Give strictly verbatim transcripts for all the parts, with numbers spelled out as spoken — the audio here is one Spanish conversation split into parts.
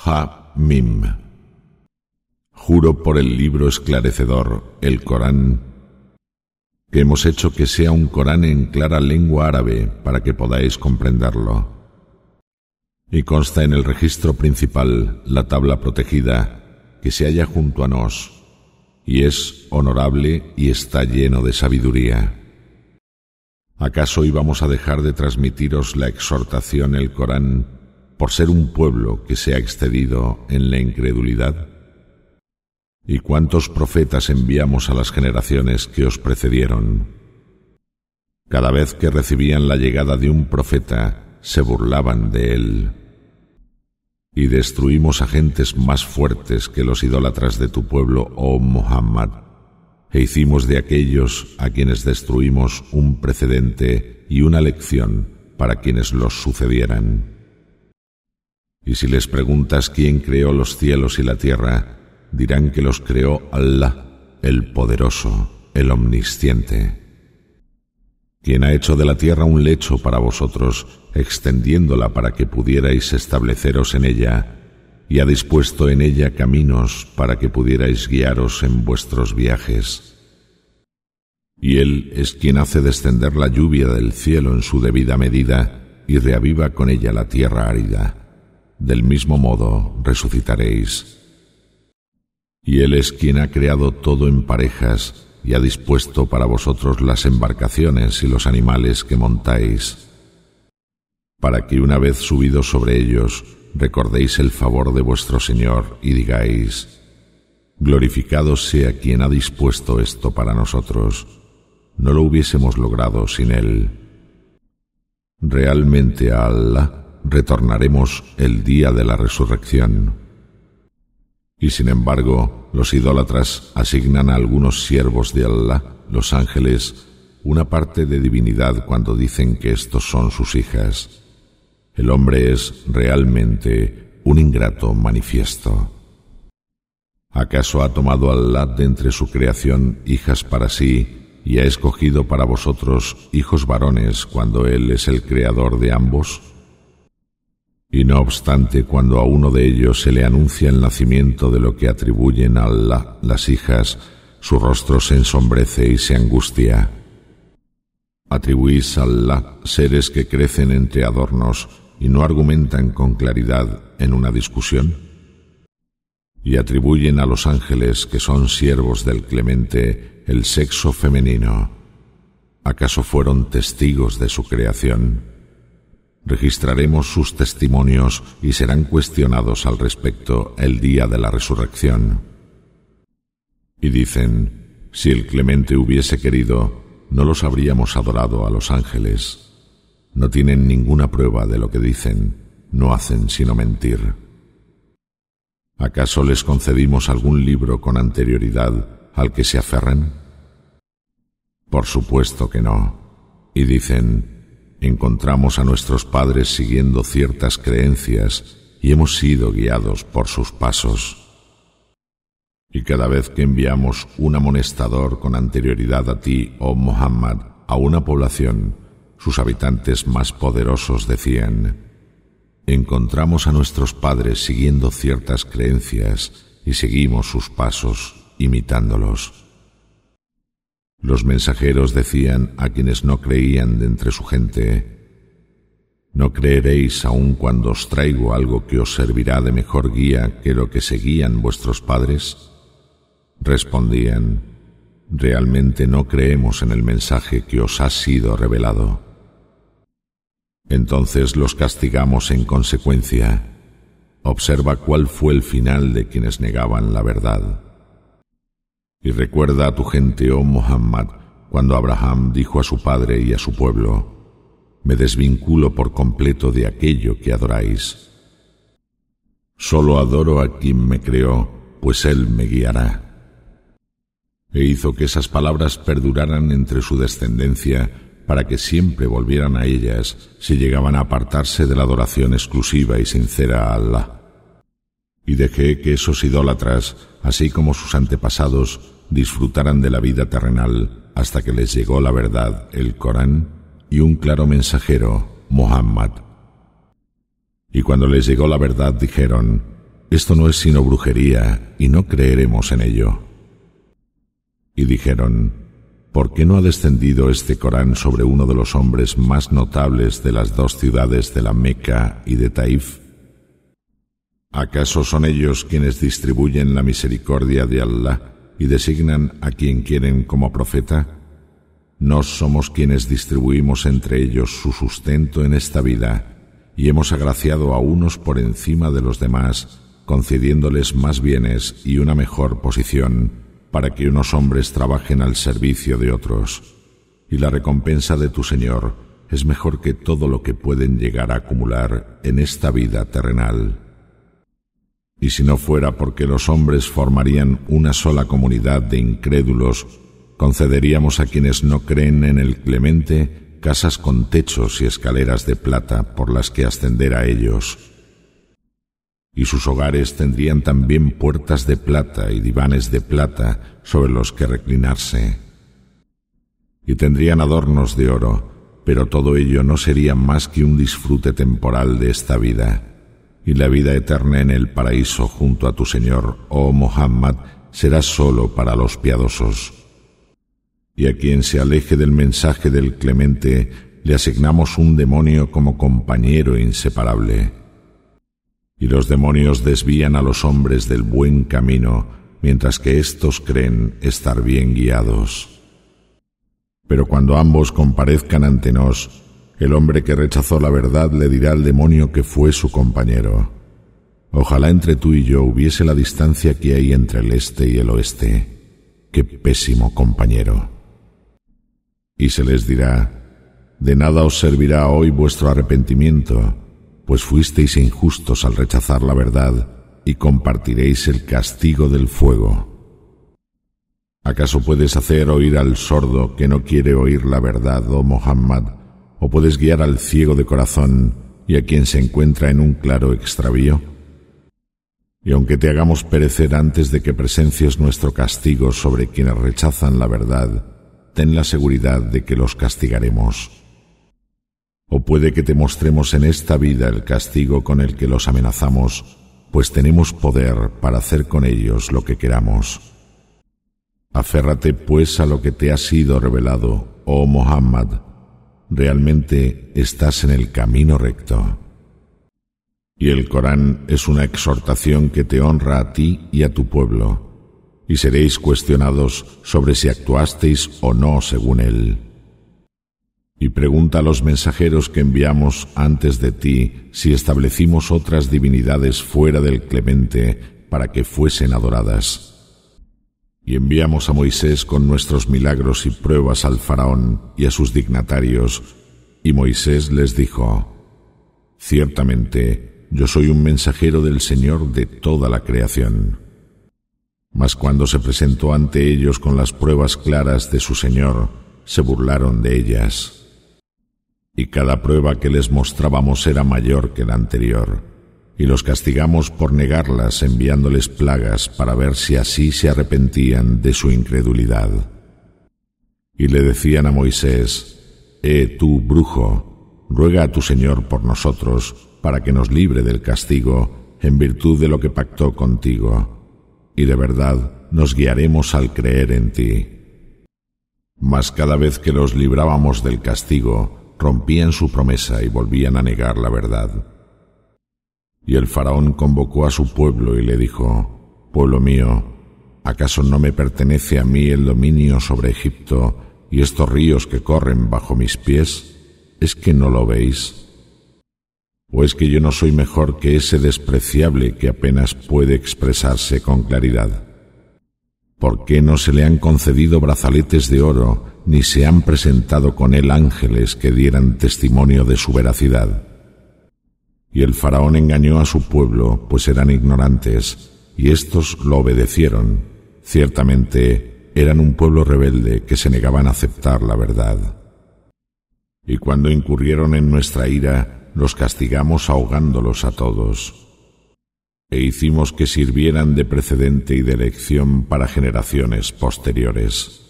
Ha-Mim. Juro por el libro esclarecedor, el Corán, que hemos hecho que sea un Corán en clara lengua árabe para que podáis comprenderlo. Y consta en el registro principal la tabla protegida que se halla junto a nos, y es honorable y está lleno de sabiduría. ¿Acaso íbamos a dejar de transmitiros la exhortación, el Corán, por ser un pueblo que se ha excedido en la incredulidad? ¿Y cuántos profetas enviamos a las generaciones que os precedieron? Cada vez que recibían la llegada de un profeta, se burlaban de él. Y destruimos a gentes más fuertes que los idólatras de tu pueblo, oh Muhammad, e hicimos de aquellos a quienes destruimos un precedente y una lección para quienes los sucedieran. Y si les preguntas quién creó los cielos y la tierra, dirán que los creó Allah, el Poderoso, el Omnisciente, quien ha hecho de la tierra un lecho para vosotros, extendiéndola para que pudierais estableceros en ella, y ha dispuesto en ella caminos para que pudierais guiaros en vuestros viajes. Y Él es quien hace descender la lluvia del cielo en su debida medida y reaviva con ella la tierra árida. Del mismo modo resucitaréis. Y Él es quien ha creado todo en parejas y ha dispuesto para vosotros las embarcaciones y los animales que montáis, para que una vez subidos sobre ellos recordéis el favor de vuestro Señor y digáis: glorificado sea quien ha dispuesto esto para nosotros, no lo hubiésemos logrado sin Él. Realmente a Allah retornaremos el día de la resurrección. Y sin embargo, los idólatras asignan a algunos siervos de Allah, los ángeles, una parte de divinidad cuando dicen que estos son sus hijas. El hombre es realmente un ingrato manifiesto. ¿Acaso ha tomado Allah de entre su creación hijas para sí y ha escogido para vosotros hijos varones cuando Él es el creador de ambos? Y no obstante, cuando a uno de ellos se le anuncia el nacimiento de lo que atribuyen a Allah las hijas, su rostro se ensombrece y se angustia. ¿Atribuís a Allah seres que crecen entre adornos y no argumentan con claridad en una discusión? Y atribuyen a los ángeles, que son siervos del Clemente, el sexo femenino. ¿Acaso fueron testigos de su creación? Registraremos sus testimonios y serán cuestionados al respecto el día de la resurrección. Y dicen: si el Clemente hubiese querido, no los habríamos adorado a los ángeles. No tienen ninguna prueba de lo que dicen, no hacen sino mentir. ¿Acaso les concedimos algún libro con anterioridad al que se aferran? Por supuesto que no. Y dicen: encontramos a nuestros padres siguiendo ciertas creencias y hemos sido guiados por sus pasos. Y cada vez que enviamos un amonestador con anterioridad a ti, oh Muhammad, a una población, sus habitantes más poderosos decían: encontramos a nuestros padres siguiendo ciertas creencias y seguimos sus pasos, imitándolos. Los mensajeros decían a quienes no creían de entre su gente: ¿no creeréis aun cuando os traigo algo que os servirá de mejor guía que lo que seguían vuestros padres? Respondían: realmente no creemos en el mensaje que os ha sido revelado. Entonces los castigamos en consecuencia. Observa cuál fue el final de quienes negaban la verdad. Y recuerda a tu gente, oh Muhammad, cuando Abraham dijo a su padre y a su pueblo: me desvinculo por completo de aquello que adoráis. Solo adoro a quien me creó, pues Él me guiará. E hizo que esas palabras perduraran entre su descendencia para que siempre volvieran a ellas si llegaban a apartarse de la adoración exclusiva y sincera a Allah. Y dejé que esos idólatras, así como sus antepasados, disfrutaran de la vida terrenal hasta que les llegó la verdad, el Corán, y un claro mensajero, Muhammad. Y cuando les llegó la verdad dijeron: esto no es sino brujería, y no creeremos en ello. Y dijeron, ¿por qué no ha descendido este Corán sobre uno de los hombres más notables de las dos ciudades de la Meca y de Taif? ¿Acaso son ellos quienes distribuyen la misericordia de Allah y designan a quien quieren como profeta? ¿No somos quienes distribuimos entre ellos su sustento en esta vida y hemos agraciado a unos por encima de los demás, concediéndoles más bienes y una mejor posición, para que unos hombres trabajen al servicio de otros? Y la recompensa de tu Señor es mejor que todo lo que pueden llegar a acumular en esta vida terrenal. Y si no fuera porque los hombres formarían una sola comunidad de incrédulos, concederíamos a quienes no creen en el Clemente casas con techos y escaleras de plata por las que ascender a ellos. Y sus hogares tendrían también puertas de plata y divanes de plata sobre los que reclinarse. Y tendrían adornos de oro, pero todo ello no sería más que un disfrute temporal de esta vida. Y la vida eterna en el paraíso junto a tu Señor, oh Muhammad, será sólo para los piadosos. Y a quien se aleje del mensaje del Clemente, le asignamos un demonio como compañero inseparable. Y los demonios desvían a los hombres del buen camino, mientras que éstos creen estar bien guiados. Pero cuando ambos comparezcan ante nos, el hombre que rechazó la verdad le dirá al demonio que fue su compañero: ojalá entre tú y yo hubiese la distancia que hay entre el este y el oeste. ¡Qué pésimo compañero! Y se les dirá: de nada os servirá hoy vuestro arrepentimiento, pues fuisteis injustos al rechazar la verdad y compartiréis el castigo del fuego. ¿Acaso puedes hacer oír al sordo que no quiere oír la verdad, oh Muhammad? ¿O puedes guiar al ciego de corazón y a quien se encuentra en un claro extravío? Y aunque te hagamos perecer antes de que presencies nuestro castigo sobre quienes rechazan la verdad, ten la seguridad de que los castigaremos. O puede que te mostremos en esta vida el castigo con el que los amenazamos, pues tenemos poder para hacer con ellos lo que queramos. Aférrate pues a lo que te ha sido revelado, oh Muhammad. Realmente estás en el camino recto. Y el Corán es una exhortación que te honra a ti y a tu pueblo, y seréis cuestionados sobre si actuasteis o no según él. Y pregunta a los mensajeros que enviamos antes de ti si establecimos otras divinidades fuera del Clemente para que fuesen adoradas. Y enviamos a Moisés con nuestros milagros y pruebas al faraón y a sus dignatarios, y Moisés les dijo: ciertamente yo soy un mensajero del Señor de toda la creación. Mas cuando se presentó ante ellos con las pruebas claras de su Señor, se burlaron de ellas. Y cada prueba que les mostrábamos era mayor que la anterior, y los castigamos por negarlas enviándoles plagas para ver si así se arrepentían de su incredulidad. Y le decían a Moisés: «Eh, tú, brujo, ruega a tu Señor por nosotros para que nos libre del castigo en virtud de lo que pactó contigo, y de verdad nos guiaremos al creer en ti». Mas cada vez que los librábamos del castigo, rompían su promesa y volvían a negar la verdad. Y el faraón convocó a su pueblo y le dijo: «Pueblo mío, ¿acaso no me pertenece a mí el dominio sobre Egipto y estos ríos que corren bajo mis pies? ¿Es que no lo veis? ¿O es que yo no soy mejor que ese despreciable que apenas puede expresarse con claridad? ¿Por qué no se le han concedido brazaletes de oro, ni se han presentado con él ángeles que dieran testimonio de su veracidad?» Y el faraón engañó a su pueblo, pues eran ignorantes, y éstos lo obedecieron. Ciertamente eran un pueblo rebelde que se negaban a aceptar la verdad. Y cuando incurrieron en nuestra ira, los castigamos ahogándolos a todos. E hicimos que sirvieran de precedente y de lección para generaciones posteriores.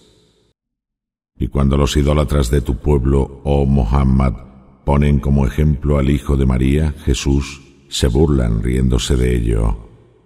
Y cuando los idólatras de tu pueblo, oh Muhammad, ponen como ejemplo al hijo de María, Jesús, se burlan riéndose de ello.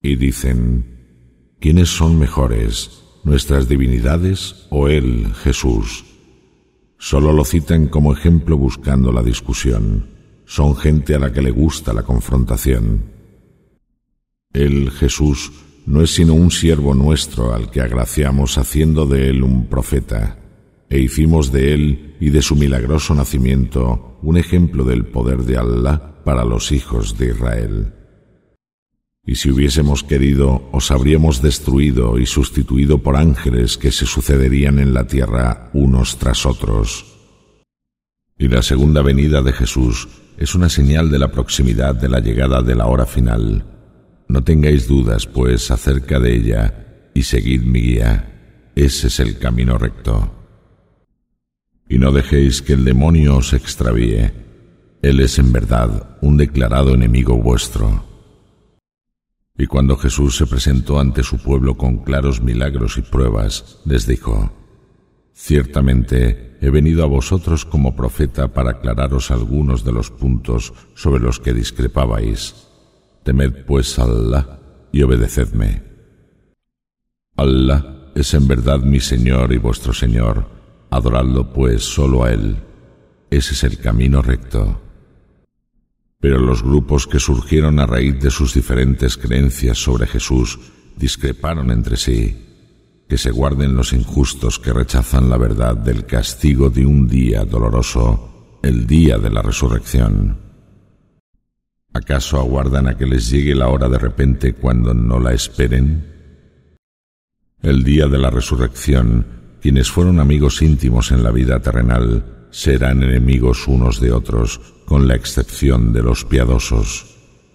Y dicen: ¿quiénes son mejores, nuestras divinidades o él, Jesús? Solo lo citan como ejemplo buscando la discusión. Son gente a la que le gusta la confrontación. Él, Jesús, no es sino un siervo nuestro al que agraciamos haciendo de él un profeta, e hicimos de él y de su milagroso nacimiento un ejemplo del poder de Allah para los hijos de Israel. Y si hubiésemos querido, os habríamos destruido y sustituido por ángeles que se sucederían en la tierra unos tras otros. Y la segunda venida de Jesús es una señal de la proximidad de la llegada de la hora final. No tengáis dudas, pues, acerca de ella, y seguid mi guía. Ese es el camino recto. Y no dejéis que el demonio os extravíe. Él es en verdad un declarado enemigo vuestro. Y cuando Jesús se presentó ante su pueblo con claros milagros y pruebas, les dijo: ciertamente he venido a vosotros como profeta para aclararos algunos de los puntos sobre los que discrepabais. Temed pues a Allah y obedecedme. Allah es en verdad mi Señor y vuestro Señor. Adoradlo pues solo a Él. Ese es el camino recto. Pero los grupos que surgieron a raíz de sus diferentes creencias sobre Jesús discreparon entre sí. Que se guarden los injustos que rechazan la verdad del castigo de un día doloroso, el día de la resurrección. ¿Acaso aguardan a que les llegue la hora de repente cuando no la esperen? El día de la resurrección, quienes fueron amigos íntimos en la vida terrenal serán enemigos unos de otros, con la excepción de los piadosos.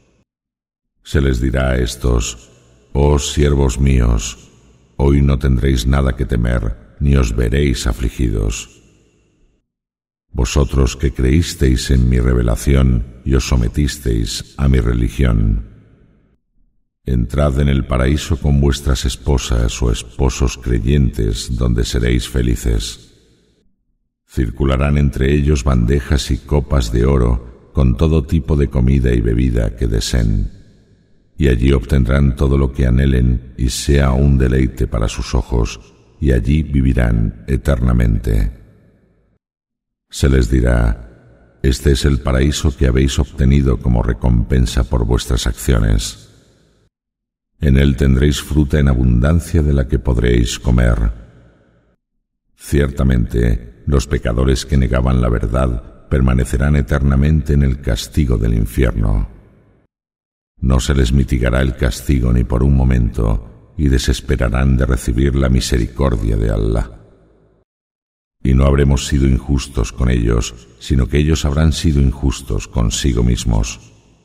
Se les dirá a estos: oh siervos míos, hoy no tendréis nada que temer, ni os veréis afligidos. Vosotros que creísteis en mi revelación y os sometisteis a mi religión, entrad en el paraíso con vuestras esposas o esposos creyentes, donde seréis felices. Circularán entre ellos bandejas y copas de oro con todo tipo de comida y bebida que deseen, y allí obtendrán todo lo que anhelen y sea un deleite para sus ojos, y allí vivirán eternamente. Se les dirá: este es el paraíso que habéis obtenido como recompensa por vuestras acciones. En él tendréis fruta en abundancia de la que podréis comer. Ciertamente, los pecadores que negaban la verdad permanecerán eternamente en el castigo del infierno. No se les mitigará el castigo ni por un momento, y desesperarán de recibir la misericordia de Allah. Y no habremos sido injustos con ellos, sino que ellos habrán sido injustos consigo mismos.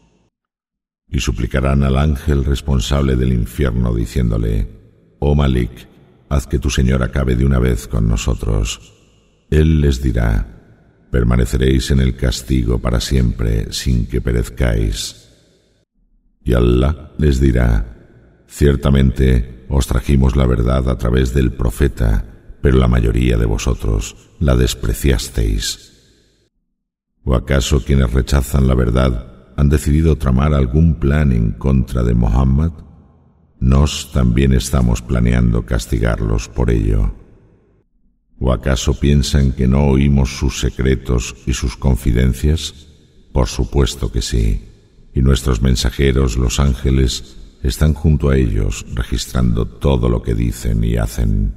Y suplicarán al ángel responsable del infierno, diciéndole: oh Malik, haz que tu Señor acabe de una vez con nosotros. Él les dirá: permaneceréis en el castigo para siempre, sin que perezcáis. Y Allah les dirá: ciertamente os trajimos la verdad a través del profeta, pero la mayoría de vosotros la despreciasteis. ¿O acaso quienes rechazan la verdad han decidido tramar algún plan en contra de Muhammad? Nos también estamos planeando castigarlos por ello. ¿O acaso piensan que no oímos sus secretos y sus confidencias? Por supuesto que sí, y nuestros mensajeros, los ángeles, están junto a ellos, registrando todo lo que dicen y hacen.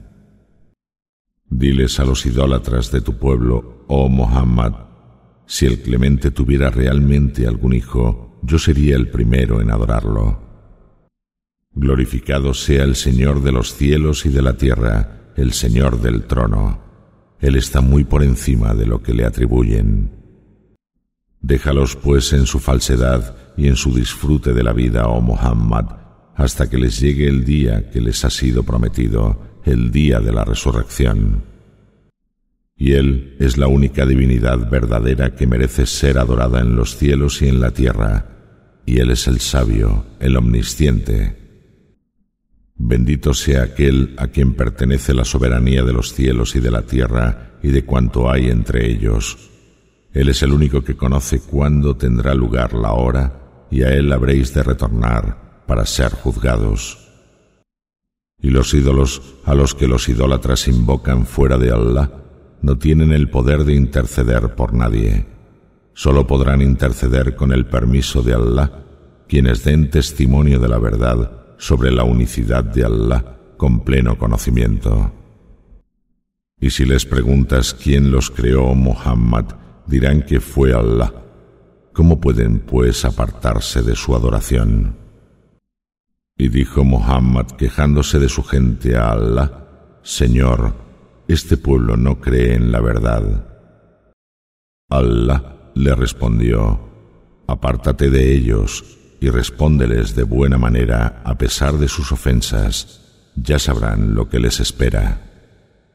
Diles a los idólatras de tu pueblo: oh Muhammad, si el Clemente tuviera realmente algún hijo, yo sería el primero en adorarlo. Glorificado sea el Señor de los cielos y de la tierra, el Señor del trono. Él está muy por encima de lo que le atribuyen. Déjalos pues en su falsedad y en su disfrute de la vida, oh Muhammad, hasta que les llegue el día que les ha sido prometido, el día de la resurrección. Y Él es la única divinidad verdadera que merece ser adorada en los cielos y en la tierra, y Él es el sabio, el omnisciente. Bendito sea aquel a quien pertenece la soberanía de los cielos y de la tierra y de cuanto hay entre ellos. Él es el único que conoce cuándo tendrá lugar la hora, y a Él habréis de retornar. para ser juzgados. Y los ídolos a los que los idólatras invocan fuera de Allah no tienen el poder de interceder por nadie. Solo podrán interceder con el permiso de Allah quienes den testimonio de la verdad sobre la unicidad de Allah con pleno conocimiento. Y si les preguntas quién los creó, Muhammad, dirán que fue Allah. ¿Cómo pueden, pues, apartarse de su adoración? Y dijo Muhammad, quejándose de su gente a Allah: Señor, este pueblo no cree en la verdad. Allah le respondió: apártate de ellos y respóndeles de buena manera a pesar de sus ofensas. Ya sabrán lo que les espera.